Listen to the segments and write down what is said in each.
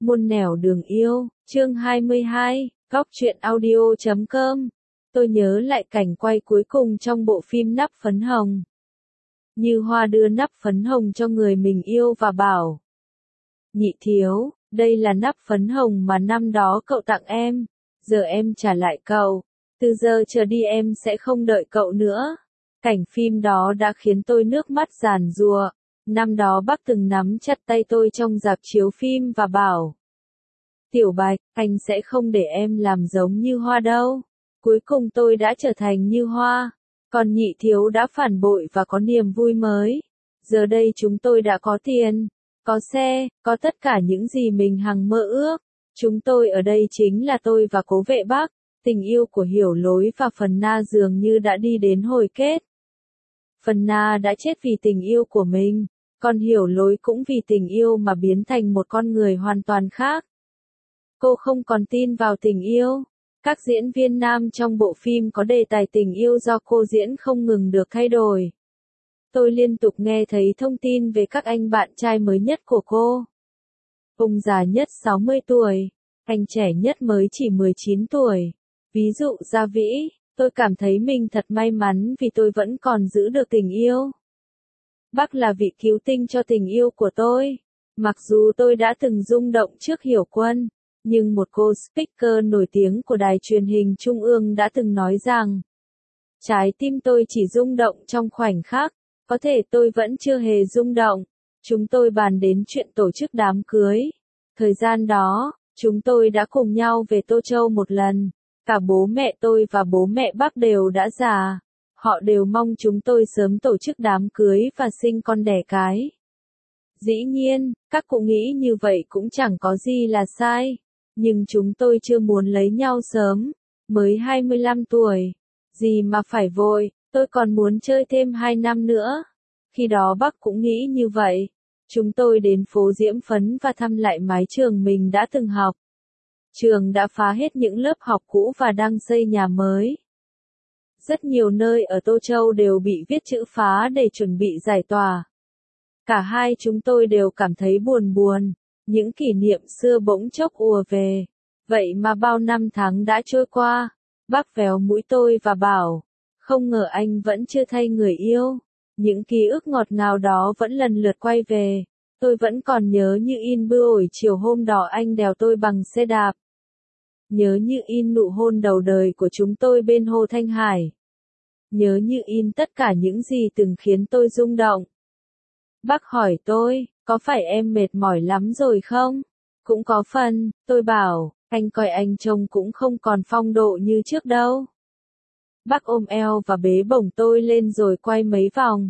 Muôn nẻo đường yêu, chương 22, góc truyện audio.com. Tôi nhớ lại cảnh quay cuối cùng trong bộ phim Nắp Phấn Hồng. Như Hoa đưa nắp phấn hồng cho người mình yêu và bảo: Nhị thiếu, đây là nắp phấn hồng mà năm đó cậu tặng em, giờ em trả lại cậu, từ giờ trở đi em sẽ không đợi cậu nữa. Cảnh phim đó đã khiến tôi nước mắt giàn giụa. Năm đó bác từng nắm chặt tay tôi trong rạp chiếu phim và bảo: Tiểu Bạch, anh sẽ không để em làm giống Như Hoa đâu. Cuối cùng tôi đã trở thành Như Hoa, còn nhị thiếu đã phản bội và có niềm vui mới. Giờ đây chúng tôi đã có tiền, có xe, có tất cả những gì mình hằng mơ ước. Chúng tôi ở đây chính là tôi và Cố Vệ Bắc. Tình yêu của Hiểu Lối và Phần Na dường như đã đi đến hồi kết. Phần Na đã chết vì tình yêu của mình, còn Hiểu Lối cũng vì tình yêu mà biến thành một con người hoàn toàn khác. Cô không còn tin vào tình yêu. Các diễn viên nam trong bộ phim có đề tài tình yêu do cô diễn không ngừng được thay đổi. Tôi liên tục nghe thấy thông tin về các anh bạn trai mới nhất của cô. Ông già nhất 60 tuổi, anh trẻ nhất mới chỉ 19 tuổi. Ví dụ Gia Vĩ, tôi cảm thấy mình thật may mắn vì tôi vẫn còn giữ được tình yêu. Bác là vị cứu tinh cho tình yêu của tôi. Mặc dù tôi đã từng rung động trước Hiểu Quân, nhưng một cô speaker nổi tiếng của đài truyền hình Trung ương đã từng nói rằng: Trái tim tôi chỉ rung động trong khoảnh khắc, có thể tôi vẫn chưa hề rung động. Chúng tôi bàn đến chuyện tổ chức đám cưới. Thời gian đó, chúng tôi đã cùng nhau về Tô Châu một lần. Cả bố mẹ tôi và bố mẹ bác đều đã già. Họ đều mong chúng tôi sớm tổ chức đám cưới và sinh con đẻ cái. Dĩ nhiên, các cụ nghĩ như vậy cũng chẳng có gì là sai. Nhưng chúng tôi chưa muốn lấy nhau sớm, mới 25 tuổi. Gì mà phải vội, tôi còn muốn chơi thêm 2 năm nữa. Khi đó bác cũng nghĩ như vậy. Chúng tôi đến phố Diễm Phấn và thăm lại mái trường mình đã từng học. Trường đã phá hết những lớp học cũ và đang xây nhà mới. Rất nhiều nơi ở Tô Châu đều bị viết chữ phá để chuẩn bị giải tỏa. Cả hai chúng tôi đều cảm thấy buồn buồn. Những kỷ niệm xưa bỗng chốc ùa về. Vậy mà bao năm tháng đã trôi qua. Bác véo mũi tôi và bảo: Không ngờ anh vẫn chưa thay người yêu. Những ký ức ngọt ngào đó vẫn lần lượt quay về. Tôi vẫn còn nhớ như in buổi chiều hôm đó anh đèo tôi bằng xe đạp. Nhớ như in nụ hôn đầu đời của chúng tôi bên Hồ Thanh Hải. Nhớ như in tất cả những gì từng khiến tôi rung động. Bác hỏi tôi: Có phải em mệt mỏi lắm rồi không? Cũng có phần, tôi bảo, anh coi anh trông cũng không còn phong độ như trước đâu. Bác ôm eo và bế bổng tôi lên rồi quay mấy vòng.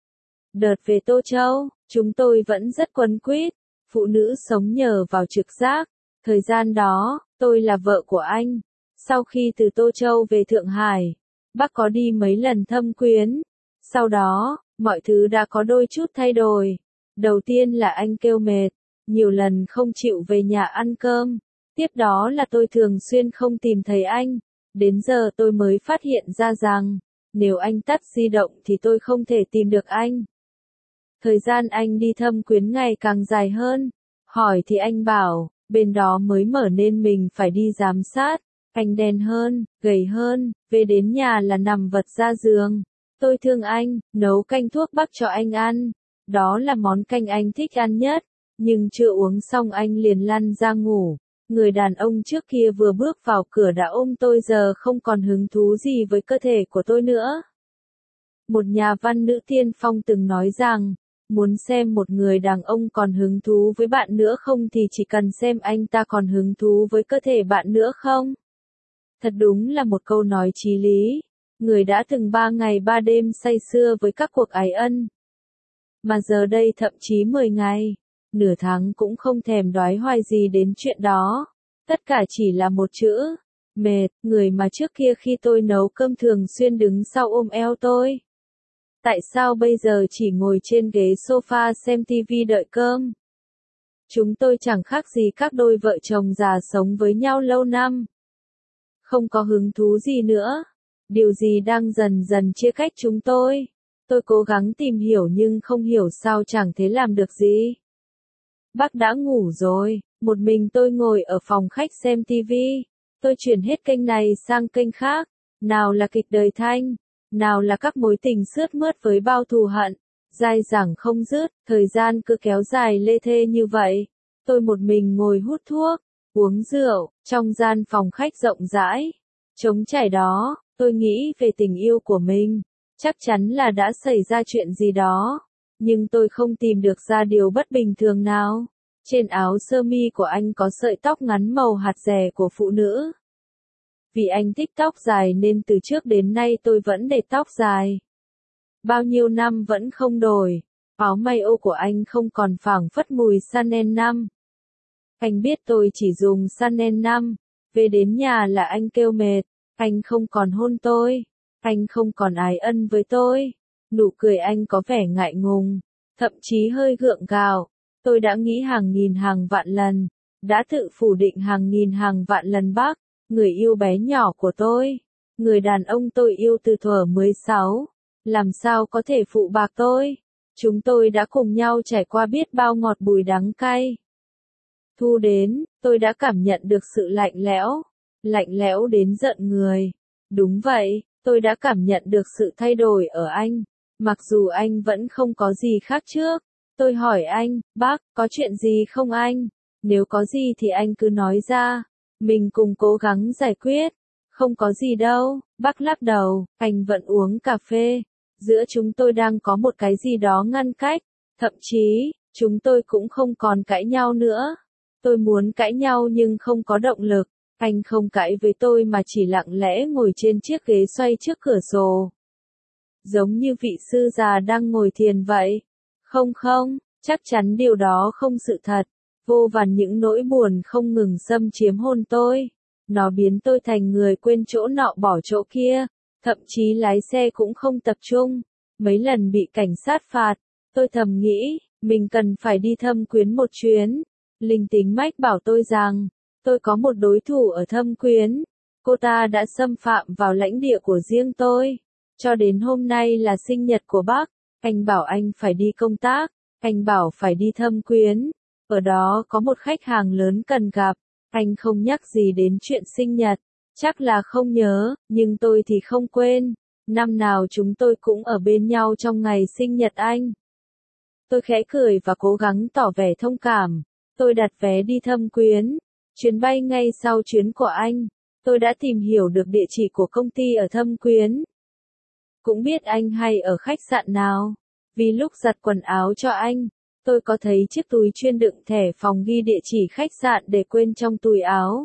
Đợt về Tô Châu, chúng tôi vẫn rất quấn quýt, phụ nữ sống nhờ vào trực giác. Thời gian đó, tôi là vợ của anh. Sau khi từ Tô Châu về Thượng Hải, bác có đi mấy lần thăm quyến. Sau đó, mọi thứ đã có đôi chút thay đổi. Đầu tiên là anh kêu mệt, nhiều lần không chịu về nhà ăn cơm. Tiếp đó là tôi thường xuyên không tìm thấy anh. Đến giờ tôi mới phát hiện ra rằng, nếu anh tắt di động thì tôi không thể tìm được anh. Thời gian anh đi thăm quyến ngày càng dài hơn. Hỏi thì anh bảo, bên đó mới mở nên mình phải đi giám sát. Anh đen hơn, gầy hơn, về đến nhà là nằm vật ra giường. Tôi thương anh, nấu canh thuốc bắc cho anh ăn. Đó là món canh anh thích ăn nhất, nhưng chưa uống xong anh liền lăn ra ngủ. Người đàn ông trước kia vừa bước vào cửa đã ôm tôi giờ không còn hứng thú gì với cơ thể của tôi nữa. Một nhà văn nữ tiên phong từng nói rằng, muốn xem một người đàn ông còn hứng thú với bạn nữa không thì chỉ cần xem anh ta còn hứng thú với cơ thể bạn nữa không. Thật đúng là một câu nói chí lý. Người đã từng 3 ngày 3 đêm say sưa với các cuộc ái ân. Mà giờ đây thậm chí 10 ngày, nửa tháng cũng không thèm đoái hoài gì đến chuyện đó. Tất cả chỉ là một chữ: mệt. Người mà trước kia khi tôi nấu cơm thường xuyên đứng sau ôm eo tôi. Tại sao bây giờ chỉ ngồi trên ghế sofa xem tivi đợi cơm? Chúng tôi chẳng khác gì các đôi vợ chồng già sống với nhau lâu năm. Không có hứng thú gì nữa. Điều gì đang dần dần chia cách chúng tôi? Tôi cố gắng tìm hiểu nhưng không hiểu sao chẳng thể làm được gì. Bác đã ngủ rồi, một mình tôi ngồi ở phòng khách xem tivi. Tôi chuyển hết kênh này sang kênh khác, nào là kịch đời Thanh, nào là các mối tình sướt mướt với bao thù hận, dai dẳng không dứt, thời gian cứ kéo dài lê thê như vậy. Tôi một mình ngồi hút thuốc, uống rượu, trong gian phòng khách rộng rãi, trống trải đó, tôi nghĩ về tình yêu của mình, chắc chắn là đã xảy ra chuyện gì đó, nhưng tôi không tìm được ra điều bất bình thường nào. Trên áo sơ mi của anh có sợi tóc ngắn màu hạt dẻ của phụ nữ. Vì anh thích tóc dài nên từ trước đến nay tôi vẫn để tóc dài. Bao nhiêu năm vẫn không đổi. Áo may ô của anh không còn phảng phất mùi Chanel 5. Anh biết tôi chỉ dùng Chanel 5. Về đến nhà là anh kêu mệt. Anh không còn hôn tôi. Anh không còn ái ân với tôi. Nụ cười anh có vẻ ngại ngùng, thậm chí hơi gượng gạo. Tôi đã nghĩ hàng nghìn hàng vạn lần, đã tự phủ định hàng nghìn hàng vạn lần bác, người yêu bé nhỏ của tôi, người đàn ông tôi yêu từ thuở 16, làm sao có thể phụ bạc tôi? Chúng tôi đã cùng nhau trải qua biết bao ngọt bùi đắng cay. Thu đến, tôi đã cảm nhận được sự lạnh lẽo đến giận người. Đúng vậy, tôi đã cảm nhận được sự thay đổi ở anh, mặc dù anh vẫn không có gì khác trước. Tôi hỏi anh, bác, có chuyện gì không anh? Nếu có gì thì anh cứ nói ra, mình cùng cố gắng giải quyết. Không có gì đâu, bác lắc đầu, anh vẫn uống cà phê. Giữa chúng tôi đang có một cái gì đó ngăn cách, thậm chí, chúng tôi cũng không còn cãi nhau nữa. Tôi muốn cãi nhau nhưng không có động lực, anh không cãi với tôi mà chỉ lặng lẽ ngồi trên chiếc ghế xoay trước cửa sổ. Giống như vị sư già đang ngồi thiền vậy. Không, chắc chắn điều đó không sự thật. Vô vàn những nỗi buồn không ngừng xâm chiếm hồn tôi. Nó biến tôi thành người quên chỗ nọ bỏ chỗ kia. Thậm chí lái xe cũng không tập trung. Mấy lần bị cảnh sát phạt. Tôi thầm nghĩ, mình cần phải đi Thâm Quyến một chuyến. Linh tính mách bảo tôi rằng, tôi có một đối thủ ở Thâm Quyến. Cô ta đã xâm phạm vào lãnh địa của riêng tôi. Cho đến hôm nay là sinh nhật của bác. Anh bảo anh phải đi công tác, anh bảo phải đi Thâm Quyến, ở đó có một khách hàng lớn cần gặp, anh không nhắc gì đến chuyện sinh nhật, chắc là không nhớ, nhưng tôi thì không quên, năm nào chúng tôi cũng ở bên nhau trong ngày sinh nhật anh. Tôi khẽ cười và cố gắng tỏ vẻ thông cảm, tôi đặt vé đi Thâm Quyến, chuyến bay ngay sau chuyến của anh, tôi đã tìm hiểu được địa chỉ của công ty ở Thâm Quyến. Cũng biết anh hay ở khách sạn nào, vì lúc giặt quần áo cho anh, tôi có thấy chiếc túi chuyên đựng thẻ phòng ghi địa chỉ khách sạn để quên trong túi áo.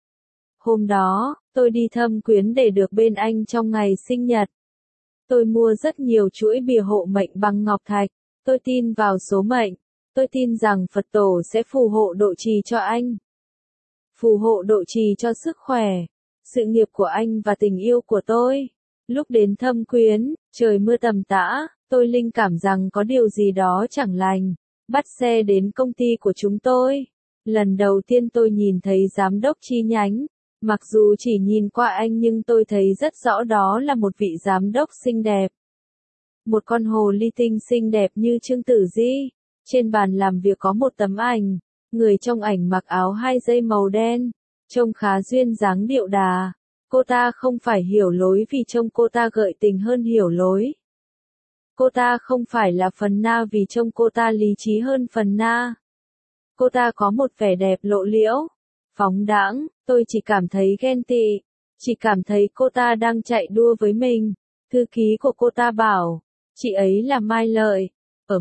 Hôm đó, tôi đi Thâm Quyến để được bên anh trong ngày sinh nhật. Tôi mua rất nhiều chuỗi bìa hộ mệnh bằng ngọc thạch, tôi tin vào số mệnh, tôi tin rằng Phật tổ sẽ phù hộ độ trì cho anh. Phù hộ độ trì cho sức khỏe, sự nghiệp của anh và tình yêu của tôi. Lúc đến Thâm Quyến, trời mưa tầm tã, tôi linh cảm rằng có điều gì đó chẳng lành. Bắt xe đến công ty của chúng tôi. Lần đầu tiên tôi nhìn thấy giám đốc chi nhánh. Mặc dù chỉ nhìn qua anh nhưng tôi thấy rất rõ đó là một vị giám đốc xinh đẹp. Một con hồ ly tinh xinh đẹp như Trương Tử Di. Trên bàn làm việc có một tấm ảnh. Người trong ảnh mặc áo 2 dây màu đen. Trông khá duyên dáng điệu đà. Cô ta không phải hiểu lối vì trông cô ta gợi tình hơn hiểu lối. Cô ta không phải là phần na vì trông cô ta lý trí hơn phần na. Cô ta có một vẻ đẹp lộ liễu, phóng đãng, tôi chỉ cảm thấy ghen tị, chỉ cảm thấy cô ta đang chạy đua với mình. Thư ký của cô ta bảo, chị ấy là Mai Lợi, ở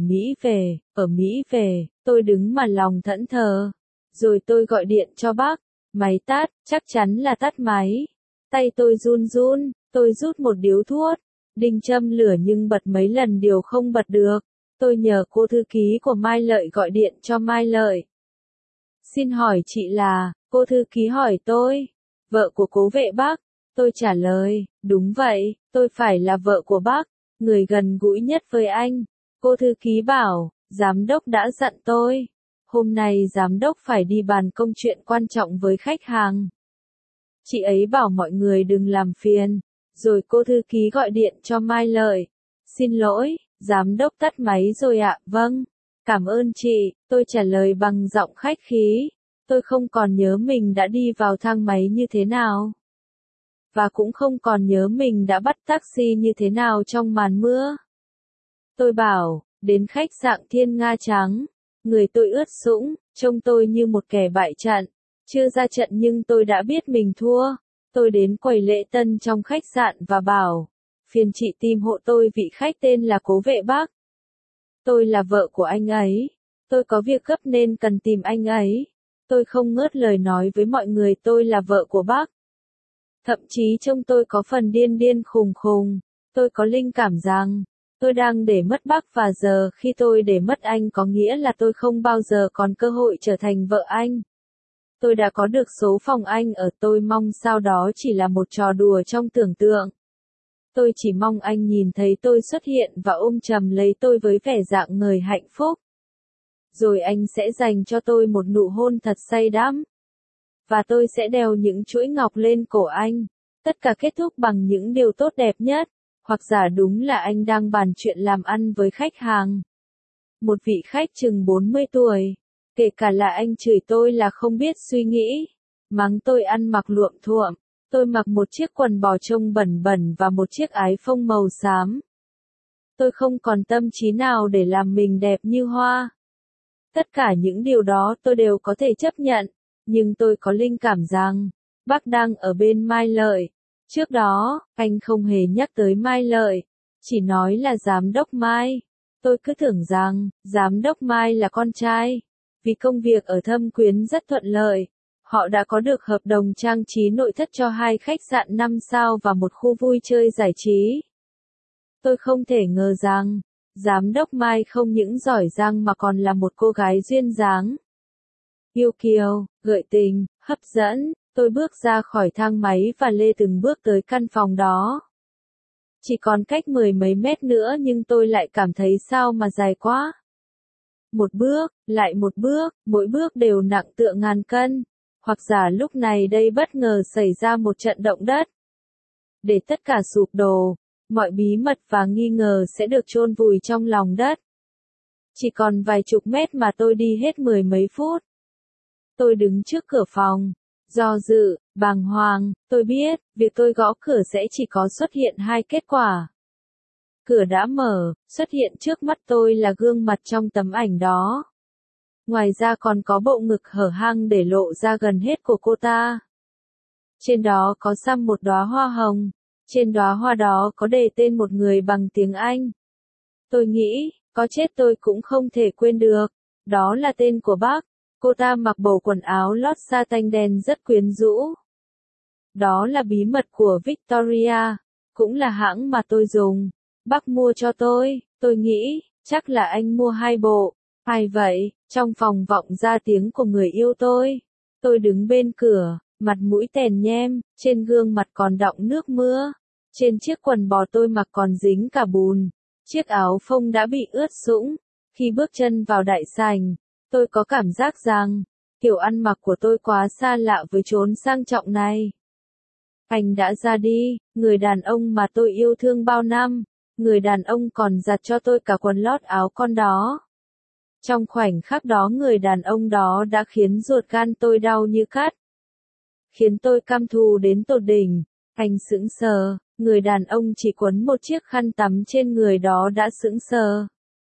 Mỹ về, tôi đứng mà lòng thẫn thờ. Rồi tôi gọi điện cho bác, máy tắt, chắc chắn là tắt máy. Tay tôi run run, tôi rút một điếu thuốc, định châm lửa nhưng bật mấy lần đều không bật được. Tôi nhờ cô thư ký của Mai Lợi gọi điện cho Mai Lợi. Xin hỏi chị là, cô thư ký hỏi tôi, vợ của cố vệ bác. Tôi trả lời, đúng vậy, tôi phải là vợ của bác, người gần gũi nhất với anh. Cô thư ký bảo, giám đốc đã dặn tôi. Hôm nay giám đốc phải đi bàn công chuyện quan trọng với khách hàng. Chị ấy bảo mọi người đừng làm phiền. Rồi cô thư ký gọi điện cho Mai Lợi. Xin lỗi, giám đốc tắt máy rồi ạ. Vâng. Cảm ơn chị, tôi trả lời bằng giọng khách khí. Tôi không còn nhớ mình đã đi vào thang máy như thế nào. Và cũng không còn nhớ mình đã bắt taxi như thế nào trong màn mưa. Tôi bảo, đến khách sạn Thiên Nga Trắng. Người tôi ướt sũng, trông tôi như một kẻ bại trận. Chưa ra trận nhưng tôi đã biết mình thua. Tôi đến quầy lễ tân trong khách sạn và bảo, phiền chị tìm hộ tôi vị khách tên là Cố Vệ Bắc. Tôi là vợ của anh ấy. Tôi có việc gấp nên cần tìm anh ấy. Tôi không ngớt lời nói với mọi người tôi là vợ của bác. Thậm chí trông tôi có phần điên điên khùng khùng. Tôi có linh cảm rằng, tôi đang để mất bác và giờ khi tôi để mất anh có nghĩa là tôi không bao giờ còn cơ hội trở thành vợ anh. Tôi đã có được số phòng anh ở, tôi mong sao đó chỉ là một trò đùa trong tưởng tượng. Tôi chỉ mong anh nhìn thấy tôi xuất hiện và ôm chầm lấy tôi với vẻ dạng người hạnh phúc. Rồi anh sẽ dành cho tôi một nụ hôn thật say đắm. Và tôi sẽ đeo những chuỗi ngọc lên cổ anh. Tất cả kết thúc bằng những điều tốt đẹp nhất. Hoặc giả đúng là anh đang bàn chuyện làm ăn với khách hàng. Một vị khách chừng 40 tuổi. Kể cả là anh chửi tôi là không biết suy nghĩ. Mắng tôi ăn mặc luộm thuộm. Tôi mặc một chiếc quần bò trông bẩn bẩn và một chiếc áo phông màu xám. Tôi không còn tâm trí nào để làm mình đẹp như hoa. Tất cả những điều đó tôi đều có thể chấp nhận. Nhưng tôi có linh cảm rằng, bác đang ở bên Mai Lợi. Trước đó, anh không hề nhắc tới Mai Lợi. Chỉ nói là giám đốc Mai. Tôi cứ tưởng rằng, giám đốc Mai là con trai. Vì công việc ở Thâm Quyến rất thuận lợi. Họ đã có được hợp đồng trang trí nội thất cho 2 khách sạn 5 sao và một khu vui chơi giải trí. Tôi không thể ngờ rằng, giám đốc Mai không những giỏi giang mà còn là một cô gái duyên dáng. Yêu kiều, gợi tình, hấp dẫn, tôi bước ra khỏi thang máy và lê từng bước tới căn phòng đó. Chỉ còn cách 10 mấy mét nữa nhưng tôi lại cảm thấy sao mà dài quá. Một bước, lại một bước, mỗi bước đều nặng tựa ngàn cân. Hoặc giả lúc này đây bất ngờ xảy ra một trận động đất. Để tất cả sụp đổ, mọi bí mật và nghi ngờ sẽ được chôn vùi trong lòng đất. Chỉ còn vài chục mét mà tôi đi hết 10 mấy phút. Tôi đứng trước cửa phòng, do dự, bàng hoàng, tôi biết, việc tôi gõ cửa sẽ chỉ có xuất hiện 2 kết quả. Cửa đã mở, xuất hiện trước mắt tôi là gương mặt trong tấm ảnh đó. Ngoài ra còn có bộ ngực hở hang để lộ ra gần hết của cô ta. Trên đó có xăm một đóa hoa hồng, trên đóa hoa đó có đề tên một người bằng tiếng Anh. Tôi nghĩ, có chết tôi cũng không thể quên được, đó là tên của bác. Cô ta mặc bộ quần áo lót sa tanh đen rất quyến rũ. Đó là bí mật của Victoria, cũng là hãng mà tôi dùng. Bác mua cho tôi nghĩ, chắc là anh mua 2 bộ. Ai vậy? Trong phòng vọng ra tiếng của người yêu tôi. Tôi đứng bên cửa, mặt mũi tèn nhem, trên gương mặt còn đọng nước mưa. Trên chiếc quần bò tôi mặc còn dính cả bùn. Chiếc áo phông đã bị ướt sũng. Khi bước chân vào đại sảnh, tôi có cảm giác rằng, kiểu ăn mặc của tôi quá xa lạ với chốn sang trọng này. Anh đã ra đi, người đàn ông mà tôi yêu thương bao năm. Người đàn ông còn giặt cho tôi cả quần lót áo con đó. Trong khoảnh khắc đó người đàn ông đó đã khiến ruột gan tôi đau như cắt. Khiến tôi căm thù đến tột đỉnh. Anh sững sờ, người đàn ông chỉ quấn một chiếc khăn tắm trên người đó đã sững sờ.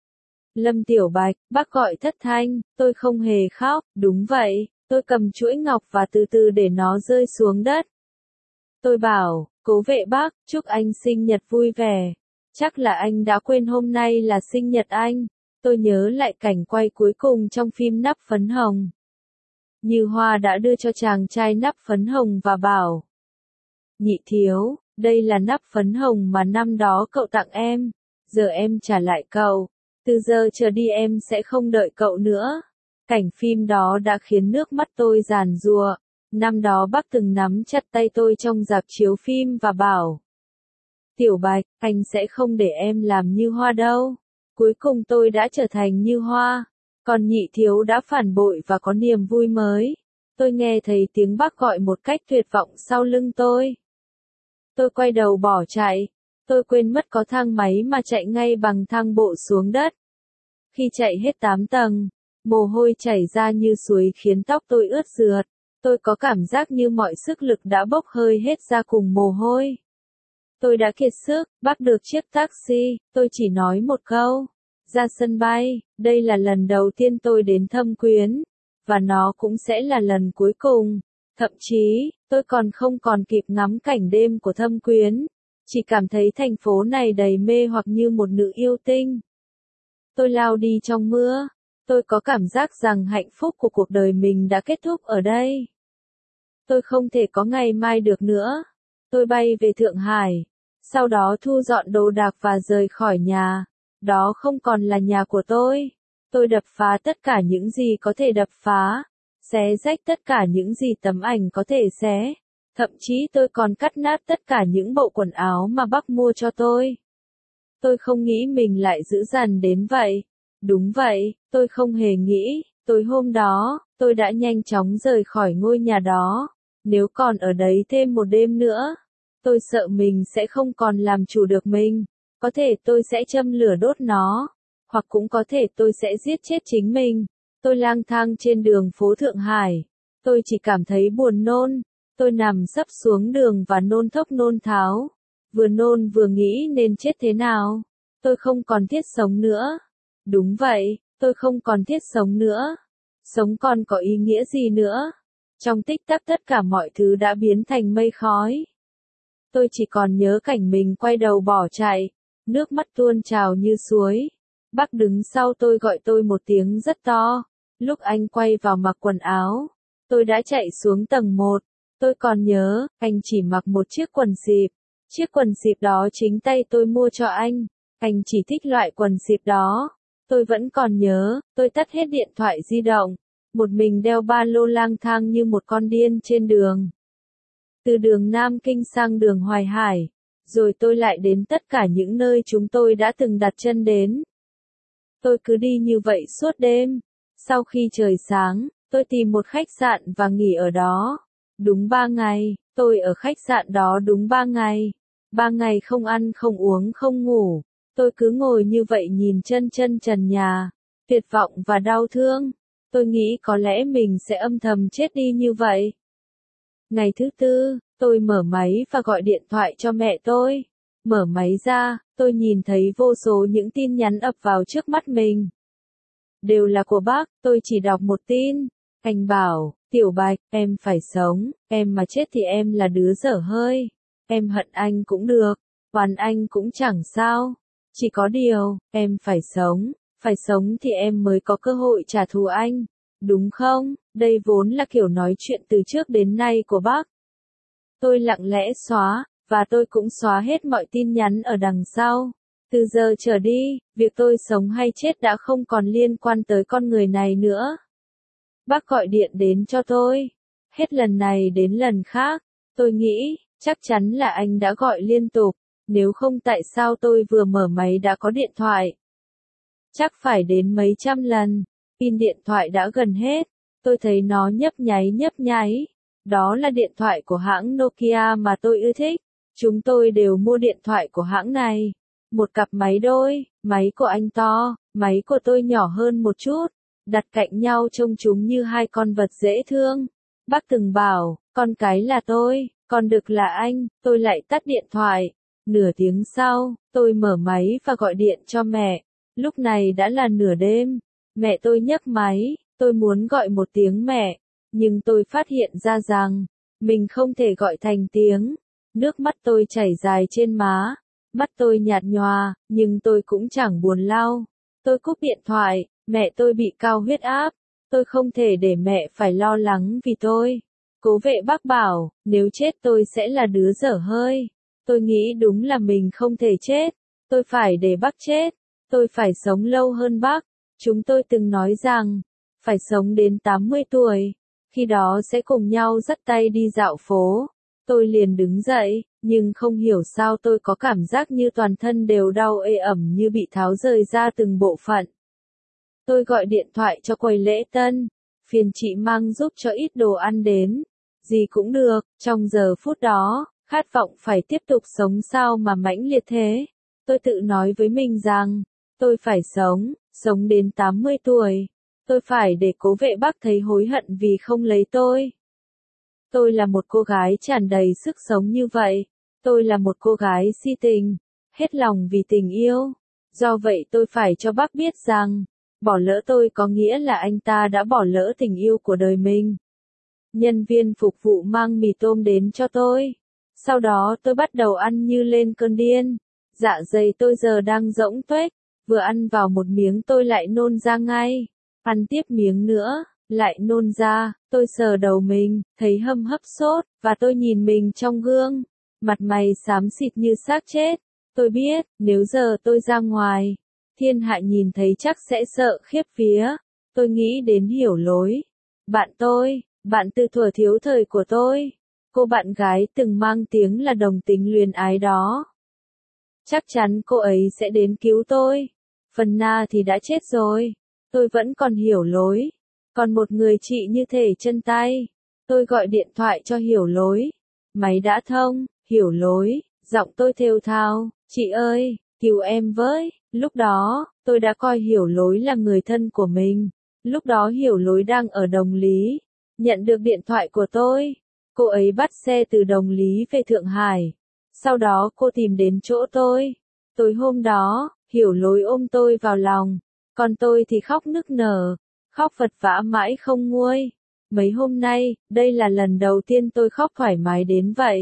Lâm Tiểu Bạch, bác gọi thất thanh, tôi không hề khóc, đúng vậy, tôi cầm chuỗi ngọc và từ từ để nó rơi xuống đất. Tôi bảo, Cố Vệ bác, chúc anh sinh nhật vui vẻ. Chắc là anh đã quên hôm nay là sinh nhật anh. Tôi nhớ lại cảnh quay cuối cùng trong phim Nắp Phấn Hồng. Như Hoa đã đưa cho chàng trai nắp phấn hồng và bảo. Nhị thiếu, đây là nắp phấn hồng mà năm đó cậu tặng em. Giờ em trả lại cậu. Từ giờ trở đi em sẽ không đợi cậu nữa. Cảnh phim đó đã khiến nước mắt tôi giàn giụa. Năm đó bác từng nắm chặt tay tôi trong rạp chiếu phim và bảo. Tiểu Bạch, anh sẽ không để em làm Như Hoa đâu. Cuối cùng tôi đã trở thành Như Hoa. Còn nhị thiếu đã phản bội và có niềm vui mới. Tôi nghe thấy tiếng bác gọi một cách tuyệt vọng sau lưng tôi. Tôi quay đầu bỏ chạy. Tôi quên mất có thang máy mà chạy ngay bằng thang bộ xuống đất. Khi chạy hết 8 tầng, mồ hôi chảy ra như suối khiến tóc tôi ướt rượt. Tôi có cảm giác như mọi sức lực đã bốc hơi hết ra cùng mồ hôi. Tôi đã kiệt sức, bắt được chiếc taxi, tôi chỉ nói một câu. Ra sân bay, đây là lần đầu tiên tôi đến Thâm Quyến. Và nó cũng sẽ là lần cuối cùng. Thậm chí, tôi còn không còn kịp ngắm cảnh đêm của Thâm Quyến. Chỉ cảm thấy thành phố này đầy mê hoặc như một nữ yêu tinh. Tôi lao đi trong mưa. Tôi có cảm giác rằng hạnh phúc của cuộc đời mình đã kết thúc ở đây. Tôi không thể có ngày mai được nữa. Tôi bay về Thượng Hải. Sau đó thu dọn đồ đạc và rời khỏi nhà. Đó không còn là nhà của tôi. Tôi đập phá tất cả những gì có thể đập phá. Xé rách tất cả những gì tấm ảnh có thể xé. Thậm chí tôi còn cắt nát tất cả những bộ quần áo mà bác mua cho tôi. Tôi không nghĩ mình lại dữ dằn đến vậy. Đúng vậy, tôi không hề nghĩ. Tối hôm đó, tôi đã nhanh chóng rời khỏi ngôi nhà đó. Nếu còn ở đấy thêm một đêm nữa, tôi sợ mình sẽ không còn làm chủ được mình. Có thể tôi sẽ châm lửa đốt nó, hoặc cũng có thể tôi sẽ giết chết chính mình. Tôi lang thang trên đường phố Thượng Hải. Tôi chỉ cảm thấy buồn nôn. Tôi nằm sấp xuống đường và nôn thốc nôn tháo. Vừa nôn vừa nghĩ nên chết thế nào. Tôi không còn thiết sống nữa. Đúng vậy, tôi không còn thiết sống nữa. Sống còn có ý nghĩa gì nữa? Trong tích tắc tất cả mọi thứ đã biến thành mây khói. Tôi chỉ còn nhớ cảnh mình quay đầu bỏ chạy. Nước mắt tuôn trào như suối. Bác đứng sau tôi gọi tôi một tiếng rất to. Lúc anh quay vào mặc quần áo, tôi đã chạy xuống tầng 1. Tôi còn nhớ, anh chỉ mặc một chiếc quần xịp. Chiếc quần xịp đó chính tay tôi mua cho anh. Anh chỉ thích loại quần xịp đó. Tôi vẫn còn nhớ, tôi tắt hết điện thoại di động. Một mình đeo ba lô lang thang như một con điên trên đường. Từ đường Nam Kinh sang đường Hoài Hải. Rồi tôi lại đến tất cả những nơi chúng tôi đã từng đặt chân đến. Tôi cứ đi như vậy suốt đêm. Sau khi trời sáng, tôi tìm một khách sạn và nghỉ ở đó. Đúng 3 ngày, tôi ở khách sạn đó đúng 3 ngày. 3 ngày không ăn không uống không ngủ. Tôi cứ ngồi như vậy nhìn chân trần nhà. Tuyệt vọng và đau thương. Tôi nghĩ có lẽ mình sẽ âm thầm chết đi như vậy. Ngày thứ 4, tôi mở máy và gọi điện thoại cho mẹ tôi. Mở máy ra, tôi nhìn thấy vô số những tin nhắn ập vào trước mắt mình. Đều là của bác, tôi chỉ đọc một tin. Anh bảo, Tiểu Bạch, em phải sống, em mà chết thì em là đứa dở hơi. Em hận anh cũng được, oán anh cũng chẳng sao. Chỉ có điều, em phải sống thì em mới có cơ hội trả thù anh. Đúng không? Đây vốn là kiểu nói chuyện từ trước đến nay của bác. Tôi lặng lẽ xóa, và tôi cũng xóa hết mọi tin nhắn ở đằng sau. Từ giờ trở đi, việc tôi sống hay chết đã không còn liên quan tới con người này nữa. Bác gọi điện đến cho tôi. Hết lần này đến lần khác, tôi nghĩ, chắc chắn là anh đã gọi liên tục. Nếu không tại sao tôi vừa mở máy đã có điện thoại. Chắc phải đến mấy trăm lần. Pin điện thoại đã gần hết. Tôi thấy nó nhấp nháy. Đó là điện thoại của hãng Nokia mà tôi ưa thích. Chúng tôi đều mua điện thoại của hãng này. Một cặp máy đôi, máy của anh to, máy của tôi nhỏ hơn một chút. Đặt cạnh nhau trông chúng như hai con vật dễ thương. Bác từng bảo, con cái là tôi, con đực là anh. Tôi lại tắt điện thoại. Nửa tiếng sau, tôi mở máy và gọi điện cho mẹ. Lúc này đã là nửa đêm. Mẹ tôi nhấc máy, tôi muốn gọi một tiếng mẹ. Nhưng tôi phát hiện ra rằng, mình không thể gọi thành tiếng. Nước mắt tôi chảy dài trên má. Mắt tôi nhạt nhòa, nhưng tôi cũng chẳng buồn lau. Tôi cúp điện thoại, mẹ tôi bị cao huyết áp. Tôi không thể để mẹ phải lo lắng vì tôi. Cố vệ bác bảo, nếu chết tôi sẽ là đứa dở hơi. Tôi nghĩ đúng là mình không thể chết. Tôi phải để bác chết. Tôi phải sống lâu hơn bác. Chúng tôi từng nói rằng, phải sống đến 80 tuổi. Khi đó sẽ cùng nhau dắt tay đi dạo phố. Tôi liền đứng dậy, nhưng không hiểu sao tôi có cảm giác như toàn thân đều đau ê ẩm như bị tháo rời ra từng bộ phận. Tôi gọi điện thoại cho quầy lễ tân. Phiền chị mang giúp cho ít đồ ăn đến. Gì cũng được, trong giờ phút đó, khát vọng phải tiếp tục sống sao mà mãnh liệt thế. Tôi tự nói với mình rằng, tôi phải sống, sống đến 80 tuổi. Tôi phải để Cố Vệ Bắc thấy hối hận vì không lấy tôi. Tôi là một cô gái tràn đầy sức sống như vậy. Tôi là một cô gái si tình, hết lòng vì tình yêu. Do vậy tôi phải cho bác biết rằng, bỏ lỡ tôi có nghĩa là anh ta đã bỏ lỡ tình yêu của đời mình. Nhân viên phục vụ mang mì tôm đến cho tôi. Sau đó tôi bắt đầu ăn như lên cơn điên. Dạ dày tôi giờ đang rỗng tuếch, vừa ăn vào một miếng tôi lại nôn ra ngay. Ăn tiếp miếng nữa, lại nôn ra, tôi sờ đầu mình, thấy hâm hấp sốt, và tôi nhìn mình trong gương. Mặt mày xám xịt như xác chết. Tôi biết, nếu giờ tôi ra ngoài, thiên hạ nhìn thấy chắc sẽ sợ khiếp vía. Tôi nghĩ đến Hiểu Lối. Bạn tôi, bạn từ thuở thiếu thời của tôi. Cô bạn gái từng mang tiếng là đồng tính luyến ái đó. Chắc chắn cô ấy sẽ đến cứu tôi. Phần Na thì đã chết rồi. Tôi vẫn còn Hiểu Lối. Còn một người chị như thể chân tay. Tôi gọi điện thoại cho Hiểu Lối. Máy đã thông, Hiểu Lối, giọng tôi thều thào, chị ơi, cứu em với. Lúc đó, tôi đã coi Hiểu Lối là người thân của mình. Lúc đó Hiểu Lối đang ở Đồng Lý. Nhận được điện thoại của tôi. Cô ấy bắt xe từ Đồng Lý về Thượng Hải. Sau đó cô tìm đến chỗ tôi. Tối hôm đó, Hiểu Lối ôm tôi vào lòng. Còn tôi thì khóc nức nở. Khóc vật vã mãi không nguôi. Mấy hôm nay, đây là lần đầu tiên tôi khóc thoải mái đến vậy.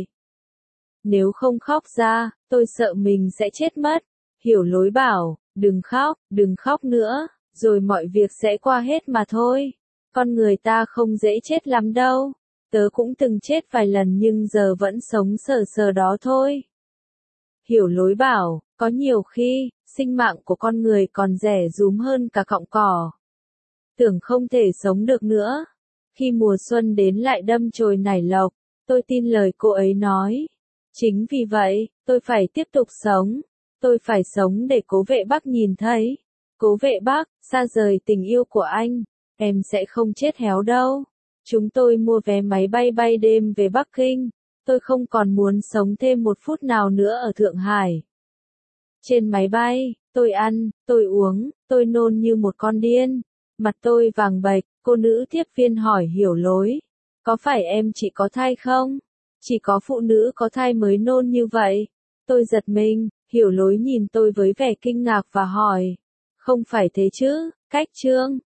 Nếu không khóc ra, tôi sợ mình sẽ chết mất. Hiểu Lối bảo, đừng khóc nữa, rồi mọi việc sẽ qua hết mà thôi. Con người ta không dễ chết lắm đâu. Tớ cũng từng chết vài lần nhưng giờ vẫn sống sờ sờ đó thôi. Hiểu Lối bảo, có nhiều khi, sinh mạng của con người còn rẻ rúm hơn cả cọng cỏ. Tưởng không thể sống được nữa. Khi mùa xuân đến lại đâm chồi nảy lộc, tôi tin lời cô ấy nói. Chính vì vậy, tôi phải tiếp tục sống. Tôi phải sống để Cố Vệ Bắc nhìn thấy. Cố Vệ Bắc, xa rời tình yêu của anh, em sẽ không chết héo đâu. Chúng tôi mua vé máy bay bay đêm về Bắc Kinh. Tôi không còn muốn sống thêm một phút nào nữa ở Thượng Hải. Trên máy bay, tôi ăn, tôi uống, tôi nôn như một con điên. Mặt tôi vàng bệch, cô nữ tiếp viên hỏi Hiểu Lối. Có phải em chỉ có thai không? Chỉ có phụ nữ có thai mới nôn như vậy. Tôi giật mình, Hiểu Lối nhìn tôi với vẻ kinh ngạc và hỏi. Không phải thế chứ, Cách Trương,